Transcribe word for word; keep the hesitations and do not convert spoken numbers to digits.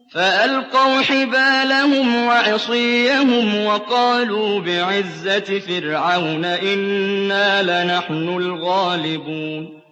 فألقوا حبالهم وعصيهم وقالوا بعزة فرعون إنا لنحن الغالبون